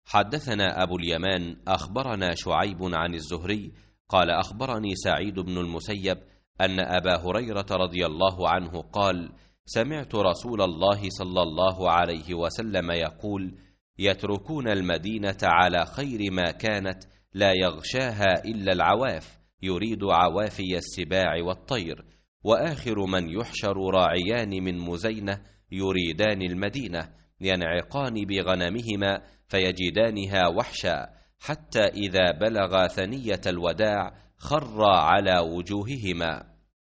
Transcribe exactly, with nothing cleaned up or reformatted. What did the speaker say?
حدثنا أبو اليمان أخبرنا شعيب عن الزهري قال أخبرني سعيد بن المسيب أن أبا هريرة رضي الله عنه قال: سمعت رسول الله صلى الله عليه وسلم يقول: يتركون المدينة على خير ما كانت، لا يغشاها إلا العواف، يريد عوافي السباع والطير، وآخر من يحشر راعيان من مزينة يريدان المدينة، ينعقان بغنمهما فيجدانها وحشا، حتى إذا بلغا ثنية الوداع خرا على وجوههما.